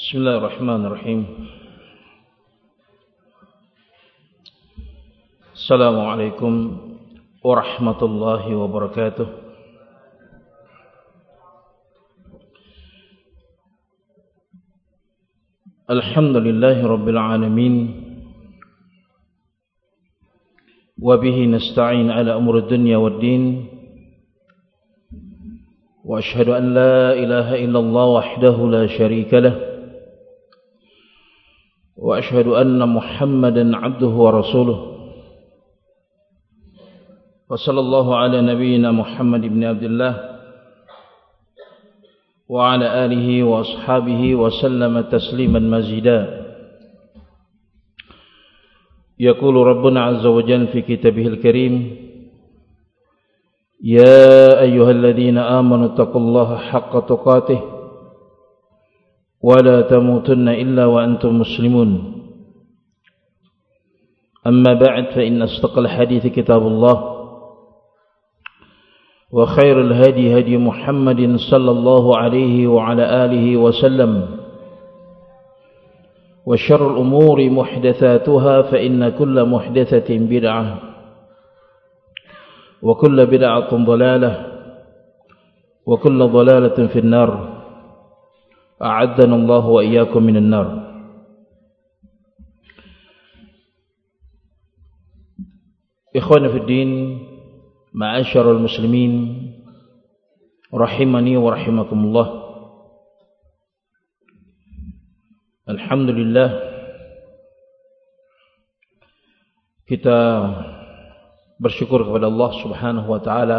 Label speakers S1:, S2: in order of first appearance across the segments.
S1: Bismillahirrahmanirrahim. Assalamualaikum warahmatullahi wabarakatuh. Alhamdulillahi rabbil alamin. Wa bihi nasta'in ala umuri dunya waddin. Wa ashhadu an la ilaha illallah wahdahu la syarika lah. وأشهد أن محمدا عبده ورسوله وصلى الله على نبينا محمد بن عبد الله وعلى آله وأصحابه وسلم تسليما مزيدا. يقول ربنا عز وجل في كتابه الكريم: يا أيها الذين آمنوا اتقوا الله حق تقاته ولا تموتن إلا وأنتم مسلمون. أما بعد فإن أصدق الحديث كتاب الله وخير الهدي هدي محمد صلى الله عليه وعلى آله وسلم وشر الأمور محدثاتها فإن كل محدثة بدعة وكل بدعة ضلالة وكل ضلالة في النار. أعدنا الله وإياكم من النار. إخواني في الدين، معاشر المسلمين rahimani wa rahimakumullah. Alhamdulillah, kita bersyukur kepada Allah Subhanahu wa taala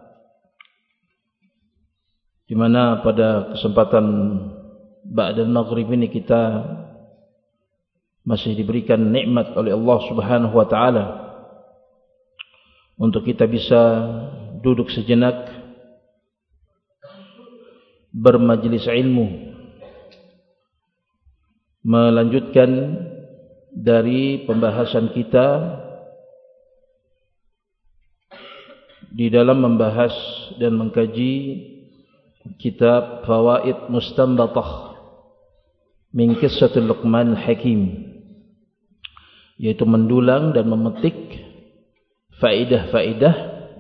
S1: di mana pada kesempatan ba'dal maghrib ini kita masih diberikan nikmat oleh Allah Subhanahu wa taala untuk kita bisa duduk sejenak bermajlis ilmu, melanjutkan dari pembahasan kita di dalam membahas dan mengkaji kitab Fawaid Mustanbatah min Qissatul Luqman Hakim, yaitu mendulang dan memetik faedah-faedah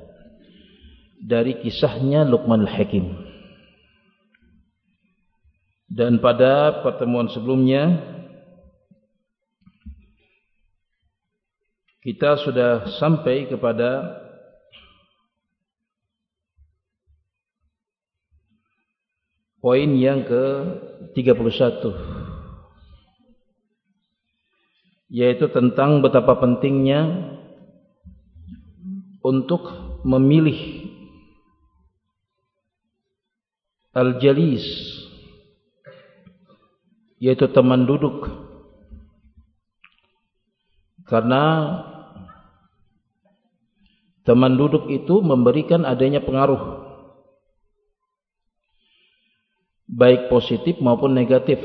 S1: dari kisahnya Luqman Hakim. Dan pada pertemuan sebelumnya kita sudah sampai kepada poin yang ke-31, yaitu tentang betapa pentingnya untuk memilih al-jalis, yaitu teman duduk, karena teman duduk itu memberikan adanya pengaruh baik positif maupun negatif.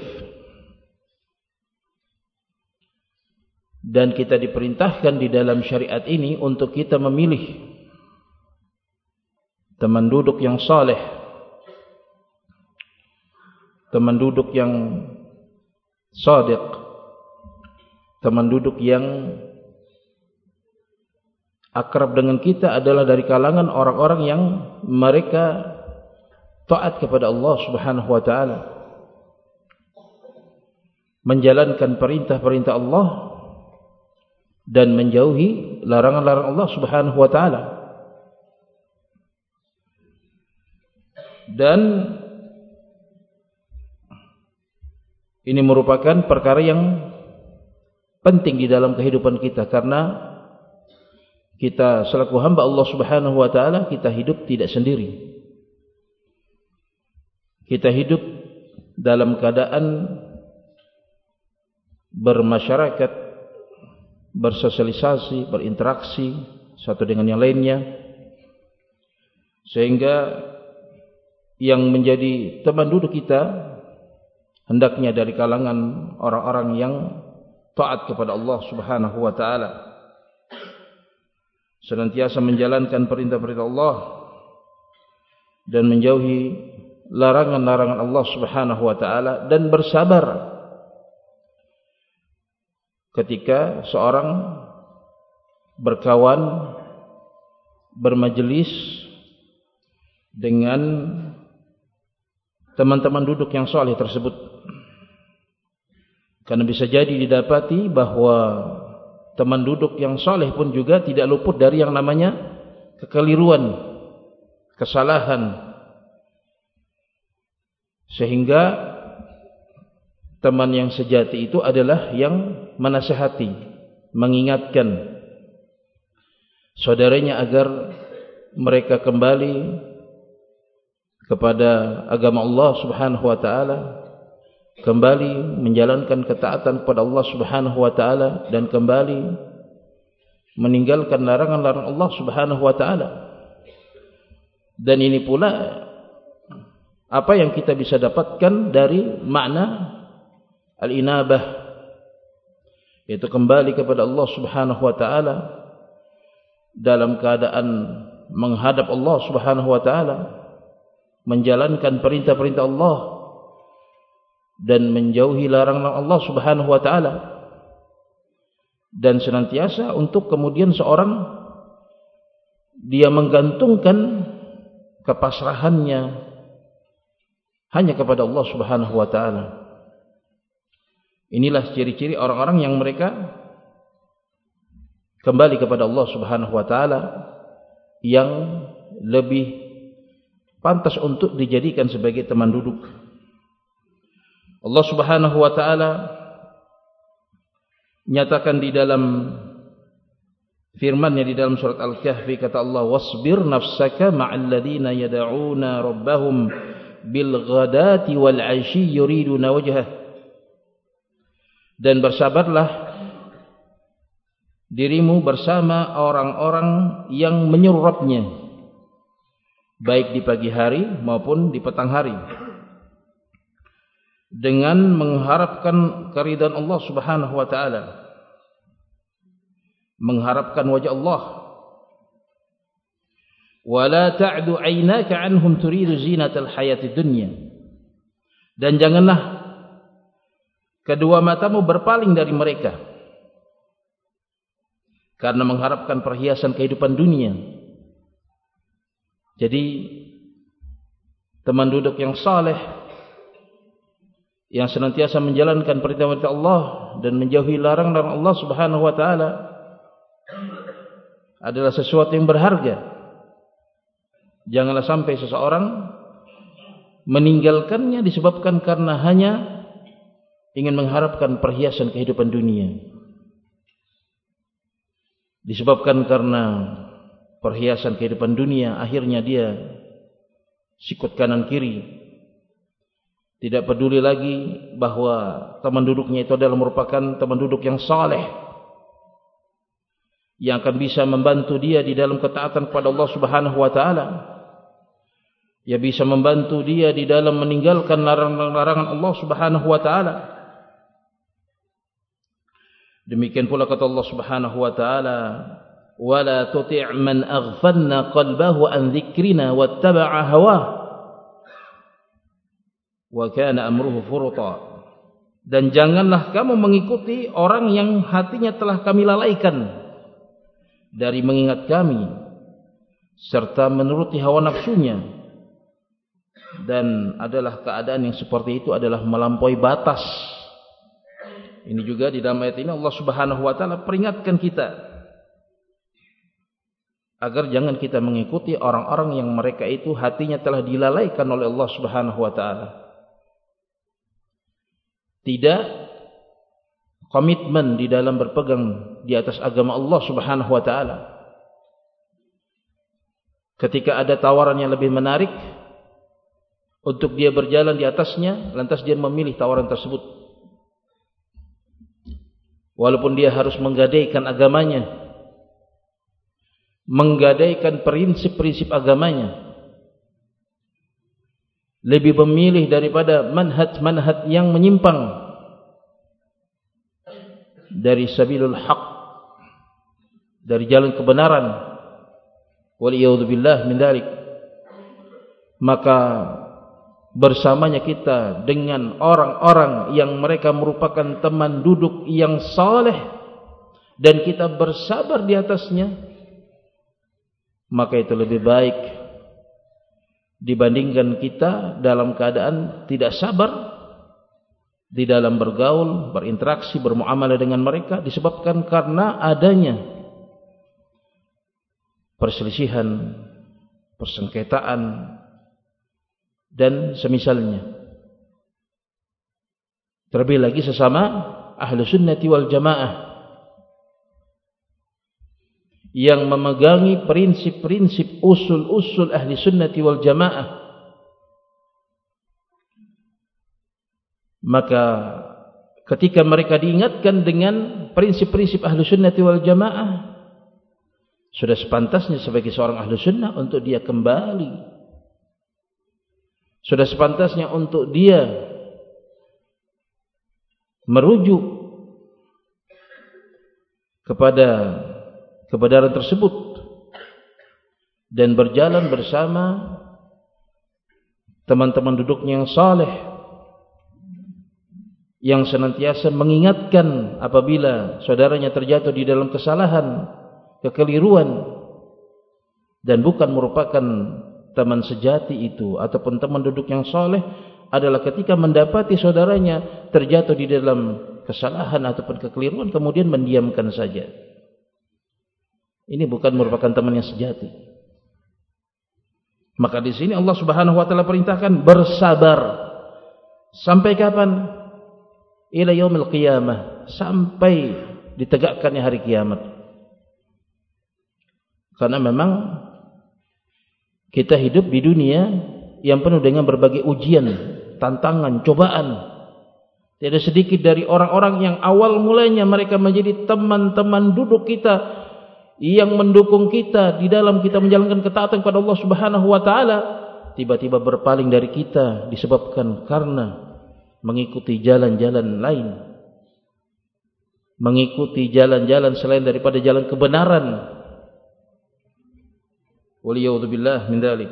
S1: Dan kita diperintahkan di dalam syariat ini untuk kita memilih teman duduk yang saleh, teman duduk yang shadiq, teman duduk yang akrab dengan kita adalah dari kalangan orang-orang yang mereka taat kepada Allah Subhanahu wa taala, menjalankan perintah-perintah Allah dan menjauhi larangan-larangan Allah Subhanahu wa taala. Dan ini merupakan perkara yang penting di dalam kehidupan kita, karena kita selaku hamba Allah Subhanahu wa taala, kita hidup tidak sendiri. Kita hidup dalam keadaan bermasyarakat, bersosialisasi, berinteraksi satu dengan yang lainnya, sehingga yang menjadi teman duduk kita hendaknya dari kalangan orang-orang yang taat kepada Allah Subhanahu wa taala, senantiasa menjalankan perintah-perintah Allah dan menjauhi larangan-larangan Allah Subhanahu wa taala dan bersabar ketika seorang berkawan, bermajelis dengan teman-teman duduk yang saleh tersebut. Karena bisa jadi didapati bahwa teman duduk yang saleh pun juga tidak luput dari yang namanya kekeliruan, kesalahan. Sehingga teman yang sejati itu adalah yang menasihati, mengingatkan saudaranya agar mereka kembali kepada agama Allah Subhanahu wa taala, kembali menjalankan ketaatan kepada Allah Subhanahu wa taala, dan kembali meninggalkan larangan-larangan Allah Subhanahu wa taala. Dan ini pula apa yang kita bisa dapatkan dari makna al-inabah, yaitu kembali kepada Allah Subhanahu wa taala dalam keadaan menghadap Allah Subhanahu wa taala, menjalankan perintah-perintah Allah dan menjauhi larangan Allah Subhanahu wa taala, dan senantiasa untuk kemudian seorang dia menggantungkan kepasrahannya hanya kepada Allah Subhanahu wa taala. Inilah ciri-ciri orang-orang yang mereka kembali kepada Allah Subhanahu wa taala, yang lebih pantas untuk dijadikan sebagai teman duduk. Allah Subhanahu wa taala nyatakan di dalam firman-Nya di dalam surat Al-Kahfi, kata Allah, wasbir nafsaka ma'al ladzina yad'una rabbahum bil ghadati wal 'ashyi yuriduna wajhah. Dan bersabarlah dirimu bersama orang-orang yang menyeru Rabb-Nya, baik di pagi hari maupun di petang hari, dengan mengharapkan keridhaan Allah Subhanahu wa taala, mengharapkan wajah Allah. Wala ta'du 'ainaka 'anhum turidu zinatal hayatid dunya. Dan janganlah kedua matamu berpaling dari mereka karena mengharapkan perhiasan kehidupan dunia. Jadi teman duduk yang saleh, yang senantiasa menjalankan perintah-perintah Allah dan menjauhi larangan Allah Subhanahu wa taala, adalah sesuatu yang berharga. Janganlah sampai seseorang meninggalkannya disebabkan karena hanya ingin mengharapkan perhiasan kehidupan dunia, disebabkan karena perhiasan kehidupan dunia akhirnya dia sikut kanan kiri, tidak peduli lagi bahwa teman duduknya itu adalah merupakan teman duduk yang saleh, yang akan bisa membantu dia di dalam ketaatan kepada Allah Subhanahu wa taala, ya bisa membantu dia di dalam meninggalkan larangan-larangan Allah Subhanahu wa taala. Demikian pula kata Allah Subhanahu wa taala, wala tuti' man aghfalna qalbahu an dzikrina wattaba'a hawah wa kana amruhu furuta. Dan janganlah kamu mengikuti orang yang hatinya telah kami lalaikan dari mengingat kami, serta menuruti hawa nafsunya. Dan adalah keadaan yang seperti itu adalah melampaui batas. Ini juga di dalam ayat ini Allah Subhanahu wa taala peringatkan kita agar jangan kita mengikuti orang-orang yang mereka itu hatinya telah dilalaikan oleh Allah Subhanahu wa taala. Tidak komitmen di dalam berpegang di atas agama Allah Subhanahu wa taala. Ketika ada tawaran yang lebih menarik untuk dia berjalan di atasnya, lantas dia memilih tawaran tersebut, walaupun dia harus menggadaikan agamanya, menggadaikan prinsip-prinsip agamanya, lebih memilih daripada manhaj-manhaj yang menyimpang dari sabilul haq, dari jalan kebenaran, waliyadzubillah min dzalik. Maka bersamanya kita dengan orang-orang yang mereka merupakan teman duduk yang saleh dan kita bersabar di atasnya, maka itu lebih baik dibandingkan kita dalam keadaan tidak sabar di dalam bergaul, berinteraksi, bermuamalah dengan mereka, disebabkan karena adanya perselisihan, persengketaan dan semisalnya. Terlebih lagi sesama ahlu sunnati wal jamaah yang memegangi prinsip-prinsip usul-usul ahli sunnati wal jamaah, maka ketika mereka diingatkan dengan prinsip-prinsip ahli sunnati wal jamaah, sudah sepantasnya sebagai seorang ahli sunnah untuk dia kembali. Sudah sepantasnya untuk dia merujuk kepada kebenaran tersebut dan berjalan bersama teman-teman duduknya yang saleh, yang senantiasa mengingatkan apabila saudaranya terjatuh di dalam kesalahan, kekeliruan, dan bukan merupakan teman sejati itu ataupun teman duduk yang soleh adalah ketika mendapati saudaranya terjatuh di dalam kesalahan ataupun kekeliruan kemudian mendiamkan saja. Ini bukan merupakan teman yang sejati. Maka di sini Allah Subhanahu wa taala perintahkan bersabar. Sampai kapan? Ila yaumil qiyamah, sampai ditegakkannya hari kiamat. Karena memang kita hidup di dunia yang penuh dengan berbagai ujian, tantangan, cobaan. Tidak sedikit dari orang-orang yang awal mulanya mereka menjadi teman-teman duduk kita, yang mendukung kita di dalam kita menjalankan ketaatan kepada Allah Subhanahu wa taala, tiba-tiba berpaling dari kita disebabkan karena mengikuti jalan-jalan lain, mengikuti jalan-jalan selain daripada jalan kebenaran. Waliyadzubillah min dzalik.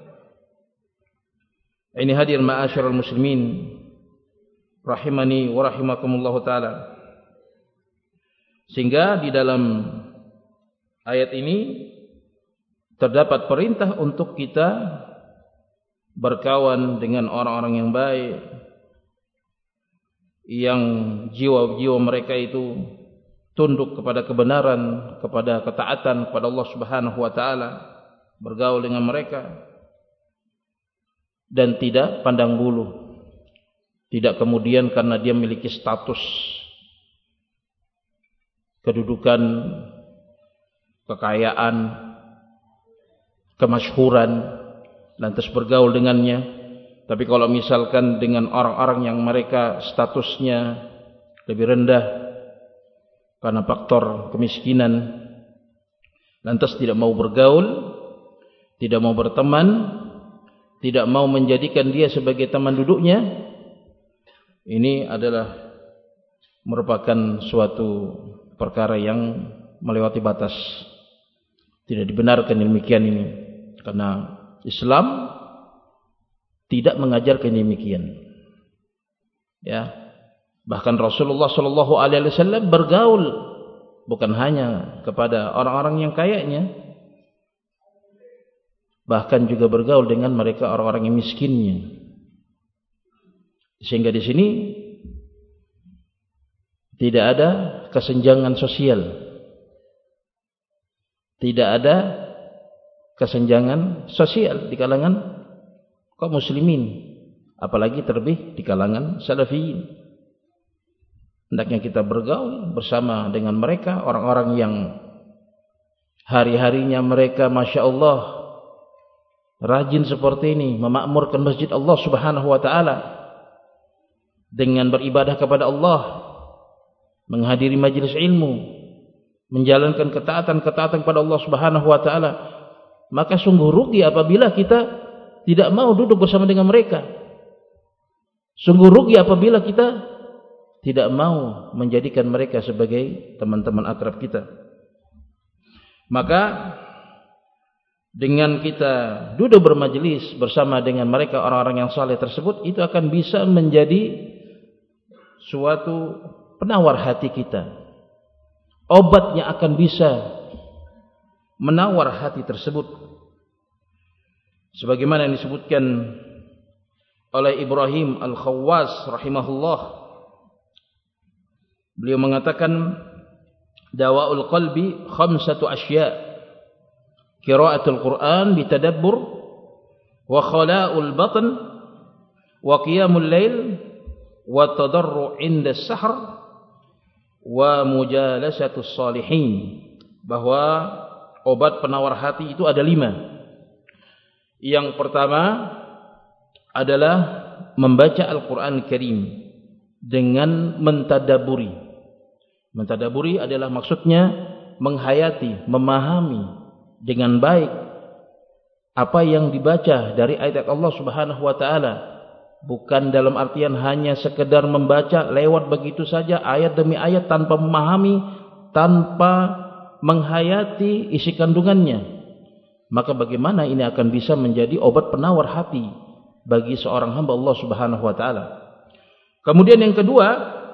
S1: Ini hadir ma'asyiral muslimin rahimani wa rahimakumullah taala. Sehingga di dalam ayat ini terdapat perintah untuk kita berkawan dengan orang-orang yang baik, yang jiwa-jiwa mereka itu tunduk kepada kebenaran, kepada ketaatan kepada Allah Subhanahu wa taala, bergaul dengan mereka dan tidak pandang bulu, tidak kemudian karena dia memiliki status kedudukan, kekayaan, kemasyhuran lantas bergaul dengannya. Tapi kalau misalkan dengan orang-orang yang mereka statusnya lebih rendah karena faktor kemiskinan, lantas tidak mau bergaul, tidak mau berteman, tidak mau menjadikan dia sebagai teman duduknya, ini adalah merupakan suatu perkara yang melewati batas. Tidak dibenarkan demikian ini, karena Islam tidak mengajarkan demikian. Ya, bahkan Rasulullah sallallahu alaihi wasallam bergaul bukan hanya kepada orang-orang yang kayanya, bahkan juga bergaul dengan mereka orang-orang yang miskinnya. Sehingga di sini tidak ada kesenjangan sosial, tidak ada kesenjangan sosial di kalangan kaum muslimin, apalagi terlebih di kalangan salafiyin. Hendaknya kita bergaul bersama dengan mereka, orang-orang yang hari-harinya mereka Masya Allah rajin seperti ini, memakmurkan masjid Allah Subhanahu wa ta'ala dengan beribadah kepada Allah, menghadiri majelis ilmu, menjalankan ketaatan-ketaatan kepada Allah Subhanahu wa ta'ala. Maka sungguh rugi apabila kita tidak mau duduk bersama dengan mereka. Sungguh rugi apabila kita tidak mau menjadikan mereka sebagai teman-teman akrab kita. Maka dengan kita duduk bermajelis bersama dengan mereka orang-orang yang saleh tersebut, itu akan bisa menjadi suatu penawar hati kita. Obat yang akan bisa menawar hati tersebut. Sebagaimana yang disebutkan oleh Ibrahim Al-Khawwas rahimahullah. Beliau mengatakan, dawa'ul qalbi khamsatu asya'. Qira'atul Quran bitadabbur, wa khala'ul batn, wa qiyamul lail, wa tadarru' inda as-sahr, wa mujalasatus salihin. Bahwa obat penawar hati itu ada 5. Yang pertama adalah membaca Al-Quran Karim dengan mentadaburi. Mentadaburi adalah maksudnya menghayati, memahami dengan baik apa yang dibaca dari ayat Allah Subhanahu wa taala. Bukan dalam artian hanya sekedar membaca lewat begitu saja ayat demi ayat tanpa memahami, tanpa menghayati isi kandungannya. Maka bagaimana ini akan bisa menjadi obat penawar hati bagi seorang hamba Allah Subhanahu wa taala. Kemudian yang kedua,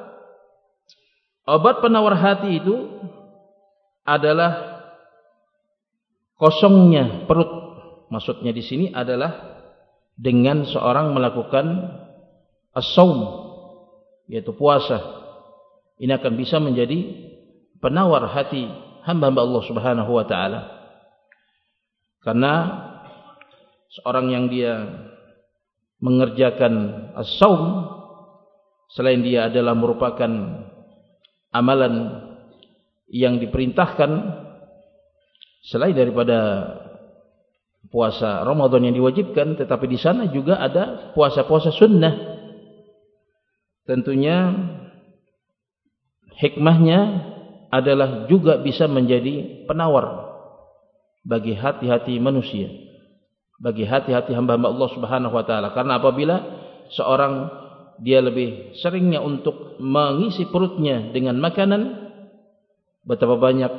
S1: obat penawar hati itu adalah kosongnya perut. Maksudnya di sini adalah dengan seorang melakukan as-shaum, yaitu puasa. Ini akan bisa menjadi penawar hati hamba-hamba Allah Subhanahu wa taala. Karena seorang yang dia mengerjakan as-shaum, selain dia adalah merupakan amalan yang diperintahkan selain daripada puasa Ramadan yang diwajibkan, tetapi di sana juga ada puasa-puasa sunnah. Tentunya hikmahnya adalah juga bisa menjadi penawar bagi hati-hati manusia, bagi hati-hati hamba-hamba Allah Subhanahu wa taala. Karena apabila seorang dia lebih seringnya untuk mengisi perutnya dengan makanan, betapa banyak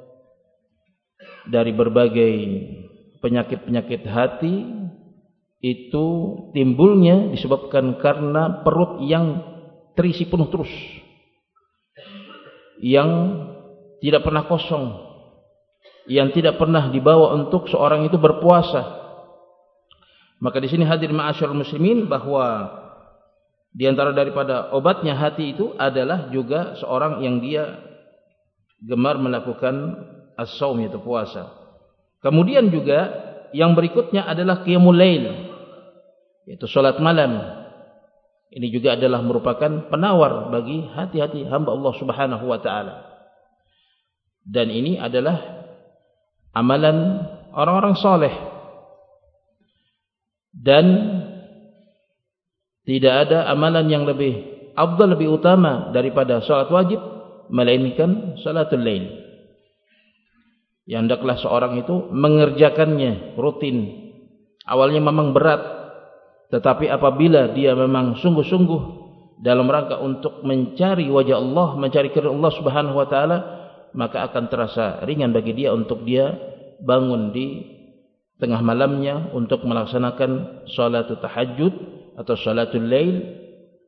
S1: dari berbagai penyakit-penyakit hati itu timbulnya disebabkan karena perut yang terisi penuh terus, yang tidak pernah kosong, yang tidak pernah dibawa untuk seorang itu berpuasa. Maka di sini hadir ma'asyarul muslimin, bahwa di antara daripada obatnya hati itu adalah juga seorang yang dia gemar melakukan as-shaum, yaitu puasa. Kemudian juga yang berikutnya adalah qiyamul lail, yaitu salat malam. Ini juga adalah merupakan penawar bagi hati-hati hamba Allah Subhanahu wa taala. Dan ini adalah amalan orang-orang saleh. Dan tidak ada amalan yang lebih afdal, lebih utama daripada salat wajib melainkan salatul lail. Yang hendaklah seorang itu mengerjakannya rutin. Awalnya memang berat, tetapi apabila dia memang sungguh-sungguh dalam rangka untuk mencari wajah Allah, mencari keridhaan Allah Subhanahu wa taala, maka akan terasa ringan bagi dia untuk dia bangun di tengah malamnya untuk melaksanakan salatul tahajud atau salatul lail.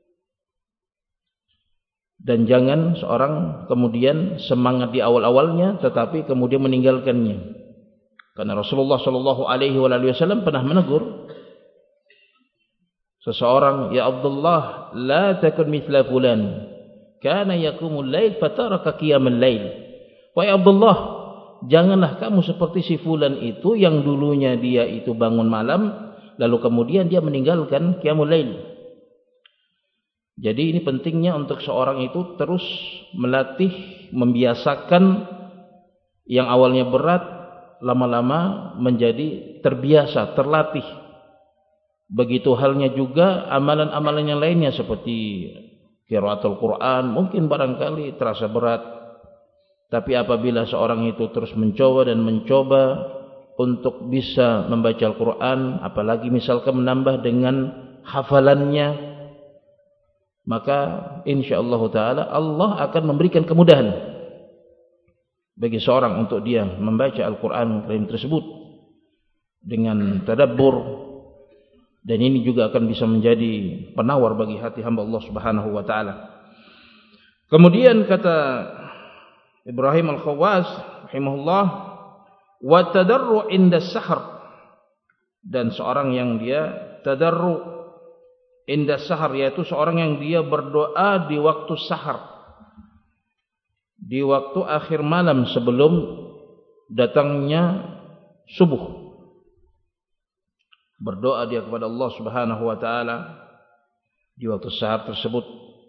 S1: Dan jangan seorang kemudian semangat di awal-awalnya tetapi kemudian meninggalkannya. Karena Rasulullah sallallahu alaihi wasallam pernah menegur seseorang, "Ya Abdullah, la takun mithla fulan, kana yaqumul lail fataraka qiyamul lail." Wahai Abdullah, janganlah kamu seperti si fulan itu yang dulunya dia itu bangun malam lalu kemudian dia meninggalkan qiyamul lail. Jadi ini pentingnya untuk seorang itu terus melatih, membiasakan yang awalnya berat, lama-lama menjadi terbiasa, terlatih. Begitu halnya juga amalan-amalan yang lainnya seperti qiraatul Quran, mungkin barangkali terasa berat. Tapi apabila seorang itu terus mencoba dan mencoba untuk bisa membaca Al-Quran, apalagi misalkan menambah dengan hafalannya, maka insyaallah ta'ala Allah akan memberikan kemudahan bagi seorang untuk dia membaca Al-Quran Karim tersebut. dengan tadabbur, dan ini juga akan bisa menjadi penawar bagi hati hamba Allah Subhanahu wa taala. Kemudian kata Ibrahim Al-Khawwas rahimahullah, wa tadarru' inda sahar, dan seorang yang dia tadarru' inda sahar, yaitu seorang yang dia berdoa di waktu sahar, di waktu akhir malam sebelum datangnya subuh. Berdoa dia kepada Allah Subhanahu wa taala di waktu sahar tersebut,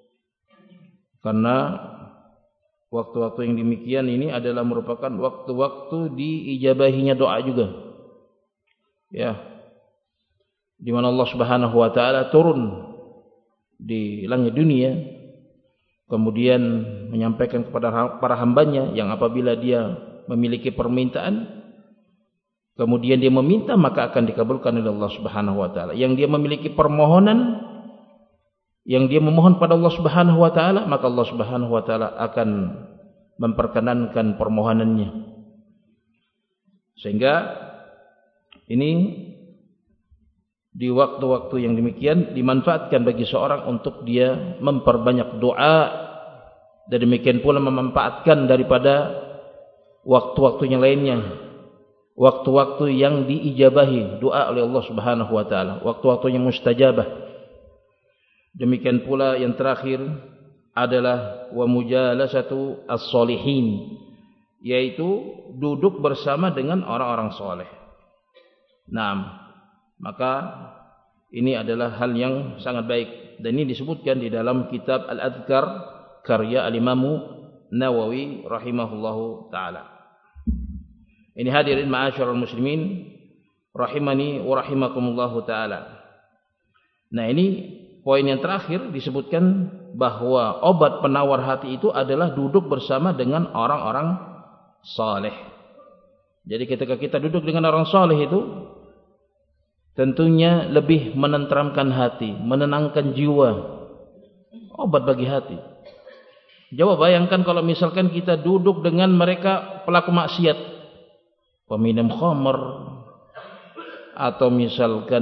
S1: karena waktu-waktu yang demikian ini adalah merupakan waktu-waktu diijabahinya doa juga, ya, di mana Allah Subhanahu wa taala turun di langit dunia, kemudian menyampaikan kepada para hambanya yang apabila dia memiliki permintaan, kemudian dia meminta, maka akan dikabulkan oleh Allah Subhanahu wa taala. Yang dia memiliki permohonan, yang dia memohon pada Allah Subhanahu wa taala, maka Allah Subhanahu wa taala akan memperkenankan permohonannya. Sehingga ini di waktu-waktu yang demikian dimanfaatkan bagi seorang untuk dia memperbanyak doa, dan demikian pula memanfaatkan daripada waktu-waktunya lainnya, waktu-waktu yang diijabahi doa oleh Allah Subhanahu wa taala, waktu-waktunya mustajabah. Demikian pula yang terakhir adalah wa mujalasatu as-solihin, yaitu duduk bersama dengan orang-orang soleh. Nah, maka ini adalah hal yang sangat baik, dan ini disebutkan di dalam kitab Al-Adhkar karya Al-Imam Nawawi rahimahullahu taala. Ini hadirin ma'asyiral muslimin rahimani wa rahimakumullahu taala. Nah, ini poin yang terakhir disebutkan bahwa obat penawar hati itu adalah duduk bersama dengan orang-orang saleh. Jadi ketika kita duduk dengan orang saleh itu tentunya lebih menenteramkan hati, menenangkan jiwa. Obat bagi hati. Coba bayangkan kalau misalkan kita duduk dengan mereka pelaku maksiat, peminum khamr, atau misalkan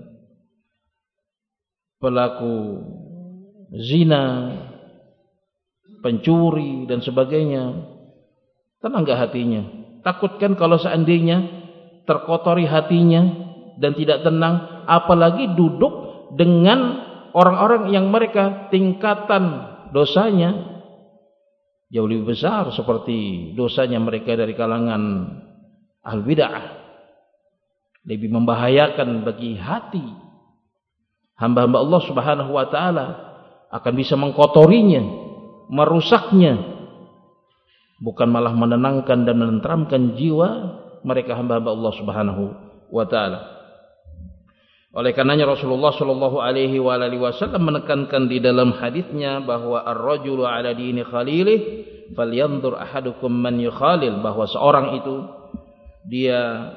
S1: pelaku zina, pencuri dan sebagainya, tenang gak hatinya? Takutkan kalau seandainya terkotori hatinya dan tidak tenang, apalagi duduk dengan orang-orang yang mereka tingkatan dosanya jauh lebih besar, seperti dosanya mereka dari kalangan al-bid'ah. Lebih membahayakan bagi hati hamba-hamba Allah Subhanahu wa taala, akan bisa mengkotorinya, merusaknya, bukan malah menenangkan dan menenteramkan jiwa mereka hamba-hamba Allah Subhanahu wa taala. Oleh karenanya Rasulullah sallallahu alaihi wasallam menekankan di dalam hadisnya bahwa ar-rajulu ala dini khalilih falyanzur ahadukum man yukhalil, bahwa seorang itu dia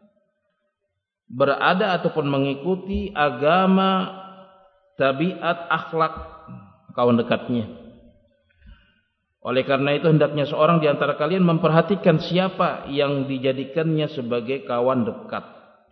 S1: berada ataupun mengikuti agama, tabiat, akhlak kawan dekatnya. Oleh karena itu hendaknya seorang di antara kalian memperhatikan siapa yang dijadikannya sebagai kawan dekat.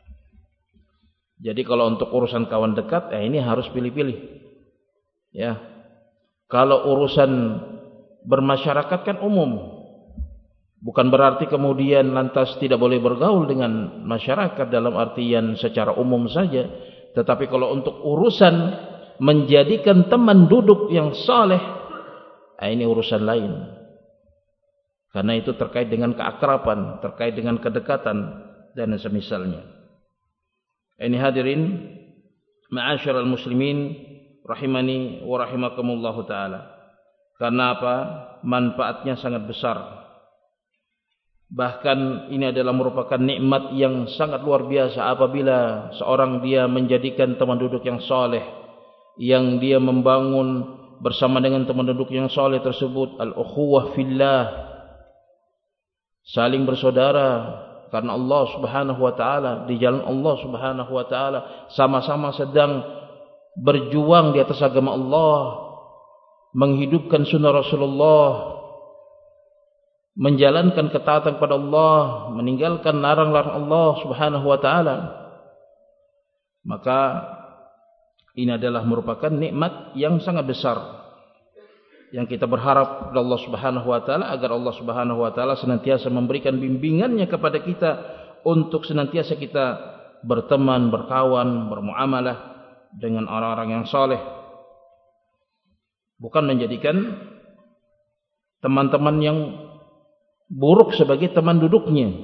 S1: Jadi kalau untuk urusan kawan dekat, ini harus pilih-pilih. Ya. Kalau urusan bermasyarakat kan umum. Bukan berarti kemudian lantas tidak boleh bergaul dengan masyarakat dalam artian secara umum saja. Tetapi kalau untuk urusan menjadikan teman duduk yang saleh, ini urusan lain. Karena itu terkait dengan keakraban, terkait dengan kedekatan dan semisalnya. Ini hadirin ma'asyiral muslimin rahimani wa rahimakumullahu taala. Karena apa? Manfaatnya sangat besar. Bahkan ini adalah merupakan nikmat yang sangat luar biasa apabila seorang dia menjadikan teman duduk yang saleh, yang dia membangun bersama dengan teman duduk yang saleh tersebut al-ukhuwah fillah, saling bersaudara karena Allah Subhanahu wa taala, di jalan Allah Subhanahu wa taala, sama-sama sedang berjuang di atas agama Allah, menghidupkan sunnah Rasulullah, menjalankan ketaatan kepada Allah, meninggalkan larang-larang Allah Subhanahu wa taala, maka ini adalah merupakan nikmat yang sangat besar yang kita berharap kepada Allah Subhanahu wa taala agar Allah Subhanahu wa taala senantiasa memberikan bimbingannya kepada kita untuk senantiasa kita berteman, berkawan, bermuamalah dengan orang-orang yang saleh, bukan menjadikan teman-teman yang buruk sebagai teman duduknya,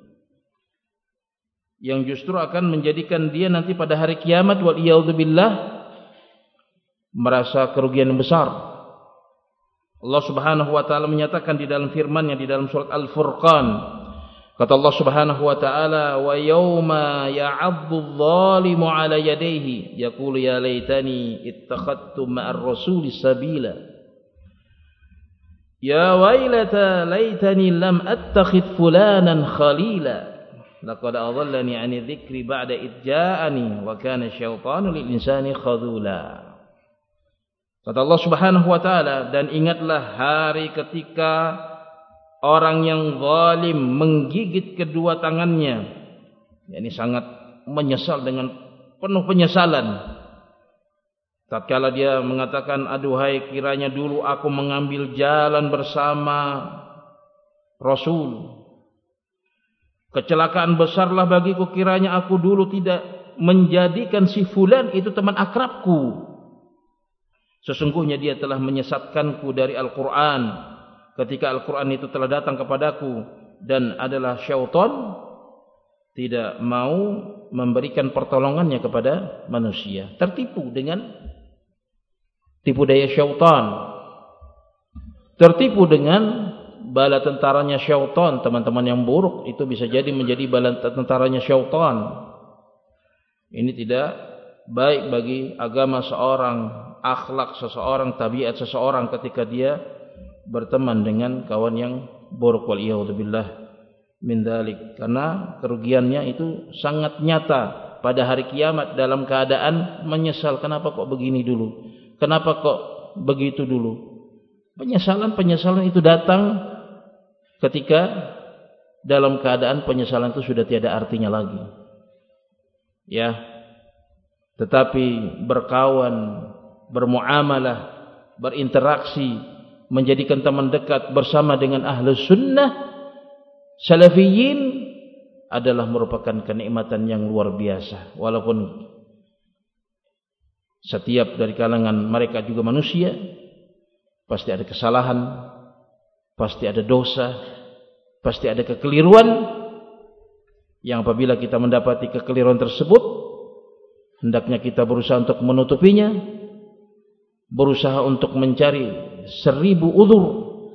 S1: yang justru akan menjadikan dia nanti pada hari kiamat wal iyadzubillah merasa kerugian yang besar. Allah Subhanahu wa taala menyatakan di dalam firman-Nya di dalam surat Al-Furqan, kata Allah Subhanahu wa taala, wa yauma ya'addu adh-dhalimu 'ala yadayhi yaqulu ya laitani ittakhadtu ma'ar rasuli sabila ya wailata laitani lam attakhidh fulanan khalila laqad adallani 'ani dzikri ba'da id ja'ani wa kana syaitanu lil insani khadula. Kata Allah Subhanahu wa taala, dan ingatlah hari ketika orang yang zalim menggigit kedua tangannya, yakni sangat menyesal dengan penuh penyesalan. Tatkala dia mengatakan, aduhai kiranya dulu aku mengambil jalan bersama Rasul. Kecelakaan besarlah bagiku kiranya aku dulu tidak menjadikan si fulan itu teman akrabku. Sesungguhnya dia telah menyesatkanku dari Al-Quran ketika Al-Quran itu telah datang kepadaku, dan adalah syaitan tidak mau memberikan pertolongannya kepada manusia. Tertipu dengan tipu daya syaitan, tertipu dengan bala tentaranya syaitan. Teman-teman yang buruk itu bisa jadi menjadi bala tentaranya syaitan. Ini tidak baik bagi agama seorang, akhlak seseorang, tabiat seseorang ketika dia berteman dengan kawan yang buruk, wal iyadzubillah min dzalik. Karena kerugiannya itu sangat nyata pada hari kiamat dalam keadaan menyesal, kenapa kok begini dulu, kenapa kok begitu dulu. Penyesalan itu datang ketika dalam keadaan penyesalan itu sudah tiada artinya lagi. Ya, tetapi berkawan, bermuamalah, berinteraksi, menjadikan teman dekat bersama dengan ahlus sunnah salafiyin adalah merupakan kenikmatan yang luar biasa. Walaupun setiap dari kalangan mereka juga manusia, pasti ada kesalahan, pasti ada dosa, pasti ada kekeliruan, yang apabila kita mendapati kekeliruan tersebut, hendaknya kita berusaha untuk menutupinya, berusaha untuk mencari 1000 uzur,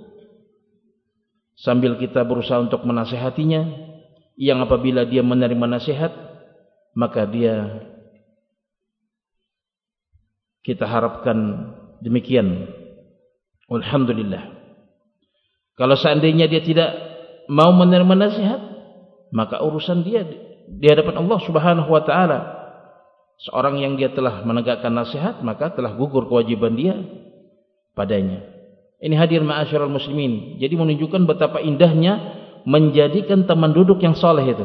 S1: sambil kita berusaha untuk menasihatinya, yang apabila dia menerima nasihat, maka dia, kita harapkan demikian, alhamdulillah. Kalau seandainya dia tidak mau menerima nasihat, maka urusan dia di hadapan Allah Subhanahu wa taala. Seorang yang dia telah menegakkan nasihat, maka telah gugur kewajiban dia padanya. Ini hadir ma'asyiral muslimin. Jadi menunjukkan betapa indahnya menjadikan teman duduk yang saleh itu.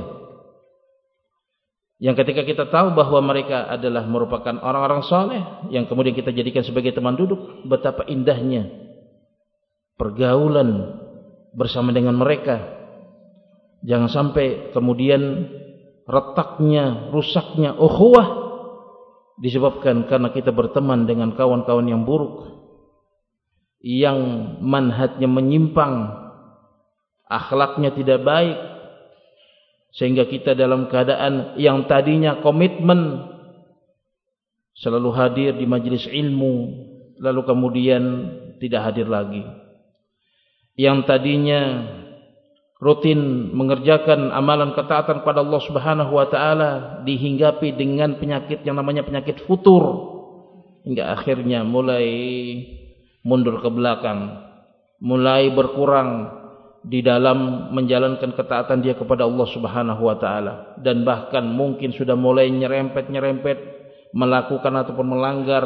S1: Yang ketika kita tahu bahwa mereka adalah merupakan orang-orang saleh, yang kemudian kita jadikan sebagai teman duduk, betapa indahnya pergaulan bersama dengan mereka. Jangan sampai kemudian retaknya, rusaknya ukhuwah disebabkan karena kita berteman dengan kawan-kawan yang buruk, yang manhajnya menyimpang, akhlaknya tidak baik, sehingga kita dalam keadaan yang tadinya komitmen selalu hadir di majelis ilmu, lalu kemudian tidak hadir lagi. Yang tadinya rutin mengerjakan amalan ketaatan kepada Allah Subhanahu wa taala dihinggapi dengan penyakit yang namanya penyakit futur, hingga akhirnya mulai mundur ke belakang, mulai berkurang di dalam menjalankan ketaatan dia kepada Allah Subhanahu wa taala, dan bahkan mungkin sudah mulai nyerempet-nyerempet melakukan ataupun melanggar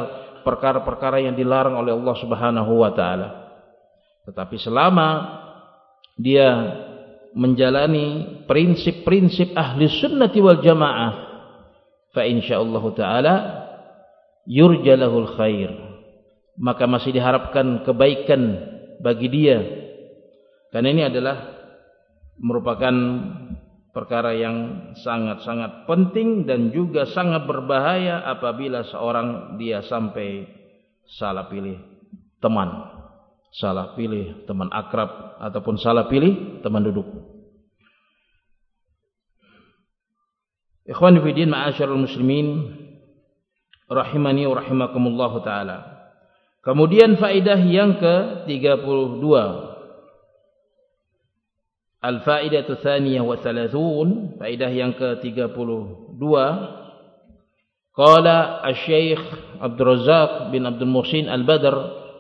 S1: perkara-perkara yang dilarang oleh Allah Subhanahu wa taala. Tetapi selama dia menjalani prinsip-prinsip ahli sunnati wal jamaah, fa insyaallah taala yurjalahul khair, maka masih diharapkan kebaikan bagi dia, karena ini adalah merupakan perkara yang sangat-sangat penting dan juga sangat berbahaya apabila seorang dia sampai salah pilih teman, salah pilih teman akrab, ataupun salah pilih teman duduk. Ikhwan fillah, ma'asyiral muslimin rahimani wa rahimakumullah taala. Kemudian faedah yang ke-32, al-faidatu tsaniyah wa thalathun, faedah yang ke-32, qala asy-syekh Abdul Razzaq bin Abdul Muhsin Al-Badr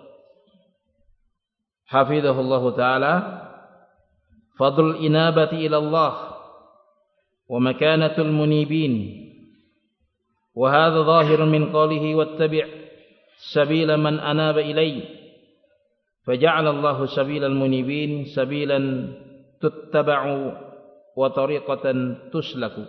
S1: hafizahullah taala, fadlul inabati ila Allah wa makanatul munibin, wa hadha zahirun min qawlihi wattabi' sabila man anaba ilai, faja'ala Allahu sabilal munibin sabilan tuttaba'u wa tariqatan tuslaku.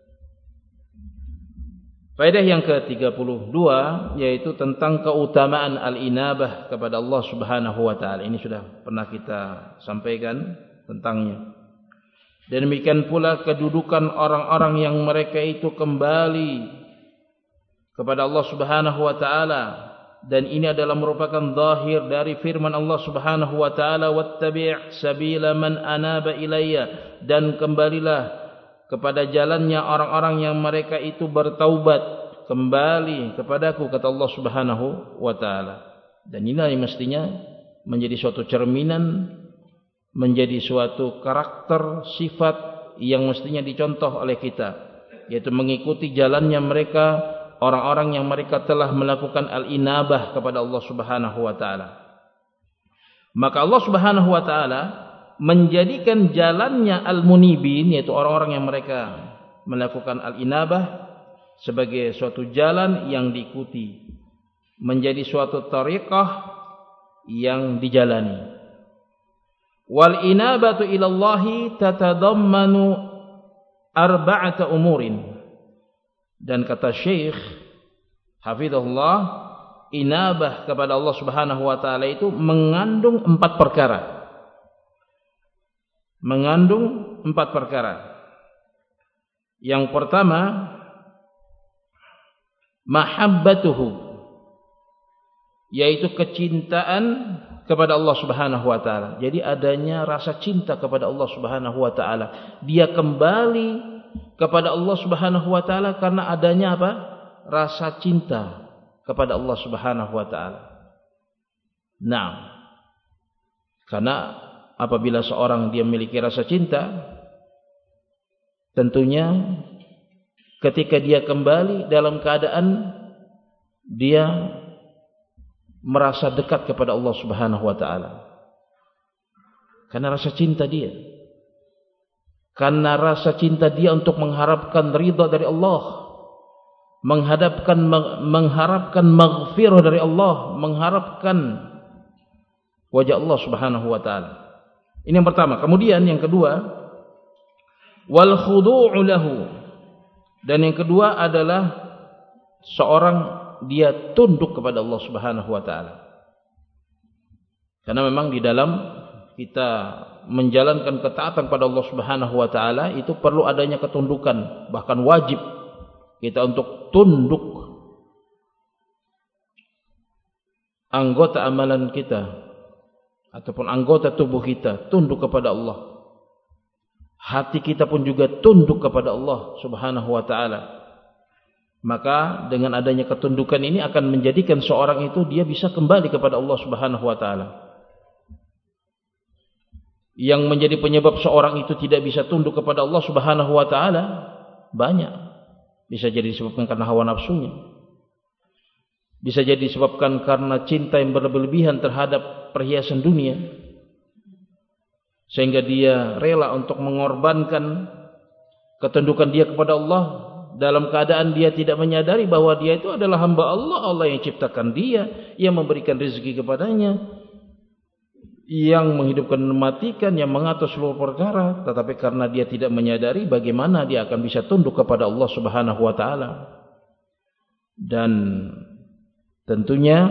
S1: Faedah yang ke-32 yaitu tentang keutamaan al-inabah kepada Allah Subhanahu wa taala. Ini sudah pernah kita sampaikan tentangnya. Dan demikian pula kedudukan orang-orang yang mereka itu kembali kepada Allah Subhanahu wa taala, dan ini adalah merupakan zahir dari firman Allah Subhanahu wa taala, wattabi' sabila man anaba ilayya, dan kembalilah kepada jalannya orang-orang yang mereka itu bertaubat kembali kepadaku, kata Allah Subhanahu wa taala. Dan ini mestinya menjadi suatu cerminan, menjadi suatu karakter sifat yang mestinya dicontoh oleh kita, yaitu mengikuti jalannya mereka, orang-orang yang mereka telah melakukan al-inabah kepada Allah Subhanahu wa taala. Maka Allah Subhanahu wa taala menjadikan jalannya al-munibin, yaitu orang-orang yang mereka melakukan al-inabah, sebagai suatu jalan yang diikuti, menjadi suatu tariqah yang dijalani. Wal inabatu ilallahi tatadammanu arba'ata umurin, dan kata Syekh hafizahullah, inabah kepada Allah Subhanahu wa taala itu mengandung 4 perkara. Mengandung 4 perkara. Yang pertama, mahabbatuhu, yaitu kecintaan kepada Allah Subhanahu wa taala. Jadi adanya rasa cinta kepada Allah Subhanahu wa taala. Dia kembali kepada Allah Subhanahu wa taala karena adanya apa? Rasa cinta kepada Allah Subhanahu wa taala. Nah, karena apabila seorang dia memiliki rasa cinta, tentunya ketika dia kembali dalam keadaan dia merasa dekat kepada Allah Subhanahu wa taala. Karena rasa cinta dia. Karena rasa cinta dia untuk mengharapkan ridha dari Allah, mengharapkan maghfirah dari Allah, mengharapkan wajah Allah Subhanahu wa taala. Ini yang pertama. Kemudian yang kedua, wal khudu'u lahu, dan yang kedua adalah seorang dia tunduk kepada Allah Subhanahu wa taala. Karena memang di dalam kita menjalankan ketaatan kepada Allah Subhanahu wa taala itu perlu adanya ketundukan, bahkan wajib kita untuk tunduk. Anggota amalan kita ataupun anggota tubuh kita tunduk kepada Allah. Hati kita pun juga tunduk kepada Allah Subhanahu wa taala. Maka dengan adanya ketundukan ini akan menjadikan seorang itu dia bisa kembali kepada Allah Subhanahu wa taala. Yang menjadi penyebab seorang itu tidak bisa tunduk kepada Allah Subhanahu wa taala banyak. Bisa jadi disebabkan karena hawa nafsunya. Bisa jadi disebabkan karena cinta yang berlebihan terhadap perhiasan dunia, sehingga dia rela untuk mengorbankan ketundukan dia kepada Allah dalam keadaan dia tidak menyadari bahwa dia itu adalah hamba Allah. Allah yang ciptakan dia, yang memberikan rezeki kepadanya, yang menghidupkan dan mematikan, yang mengatur seluruh perkara, tetapi karena dia tidak menyadari, bagaimana dia akan bisa tunduk kepada Allah Subhanahu wa taala. Dan tentunya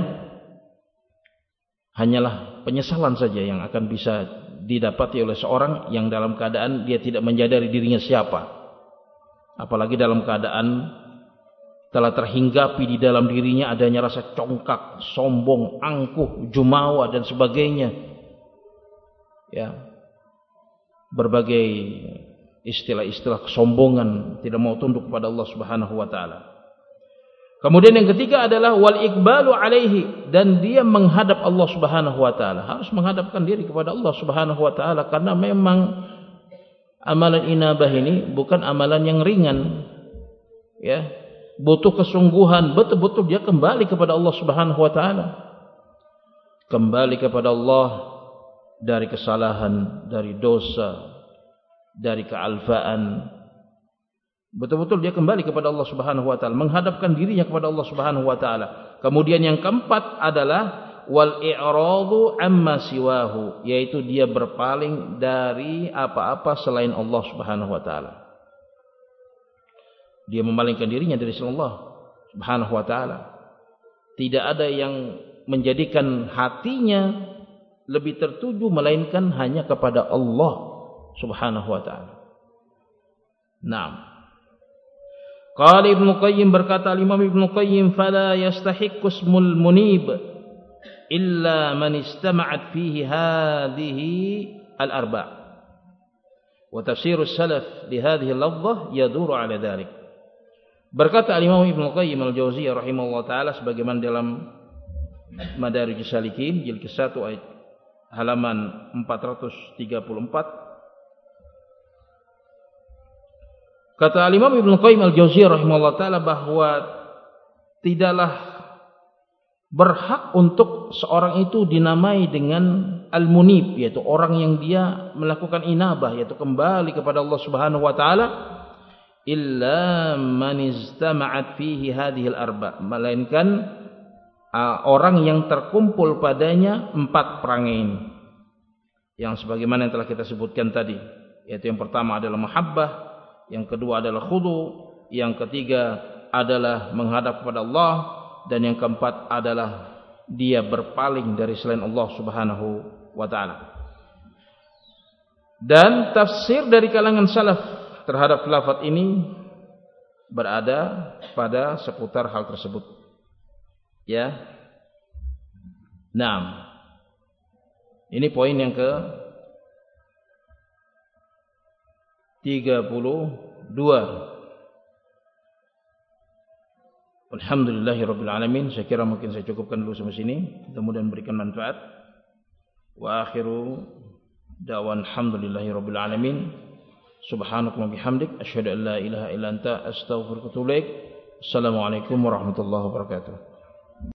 S1: hanyalah penyesalan saja yang akan bisa didapati oleh seorang yang dalam keadaan dia tidak menyadari dirinya siapa, apalagi dalam keadaan telah terhinggapi di dalam dirinya adanya rasa congkak, sombong, angkuh, jumawa dan sebagainya. Ya, berbagai istilah-istilah kesombongan, tidak mau tunduk kepada Allah Subhanahu wa taala. Kemudian yang ketiga adalah wal iqbalu alaihi, dan dia menghadap Allah Subhanahu wa taala, harus menghadapkan diri kepada Allah Subhanahu wa taala, karena memang amalan inabah ini bukan amalan yang ringan. Ya, butuh kesungguhan, betul-betul dia kembali kepada Allah Subhanahu wa taala. Kembali kepada Allah dari kesalahan, dari dosa, dari kealfaan. Betul-betul dia kembali kepada Allah Subhanahu wa taala, menghadapkan dirinya kepada Allah Subhanahu wa taala. Kemudian yang keempat adalah wal i'radu amma siwahu, yaitu dia berpaling dari apa-apa selain Allah Subhanahu wa taala. Dia memalingkan dirinya dari selain Allah Subhanahu wa taala. Tidak ada yang menjadikan hatinya lebih tertuju melainkan hanya kepada Allah Subhanahu wa taala. Naam. Qala Ibnu Qayyim, berkata Imam Ibnu Qayyim, fala yastahiqqu ismul munib illa man istama'at fihi hadhihi al-arba'. Wa tafsirus salaf li hadhihi al-lafdhah yaduru 'ala dhalik. Berkata Imam Ibnu Qayyim al-Jauziyah rahimahullah taala sebagaimana dalam Madarijus Salikin jilid ke-1 ayat halaman 434, kata Imam Ibnu Qayyim al-Jauziyah rahimahullah taala bahwa tidaklah berhak untuk seorang itu dinamai dengan al-munib, yaitu orang yang dia melakukan inabah, yaitu kembali kepada Allah Subhanahu wa taala, illa man istama'at fihi hadhihi al-arba', melainkan orang yang terkumpul padanya 4 perangai ini, yang sebagaimana yang telah kita sebutkan tadi, yaitu yang pertama adalah mahabbah, yang kedua adalah khudu, yang ketiga adalah menghadap kepada Allah, dan yang keempat adalah dia berpaling dari selain Allah Subhanahu wa taala. Dan tafsir dari kalangan salaf terhadap lafaz ini berada pada seputar hal tersebut. Ya. Naam. Ini poin yang ke 32. Alhamdulillahirabbil alamin. Saya kira mungkin saya cukupkan dulu sampai sini. Mudah-mudahan memberikan manfaat. Wa akhiru da'wan alhamdulillahirabbil alamin. Subhanakallahumma bihamdik asyhadu an la ilaha illa anta astaghfiruka wa atubu ilaik. Assalamualaikum warahmatullahi wabarakatuh.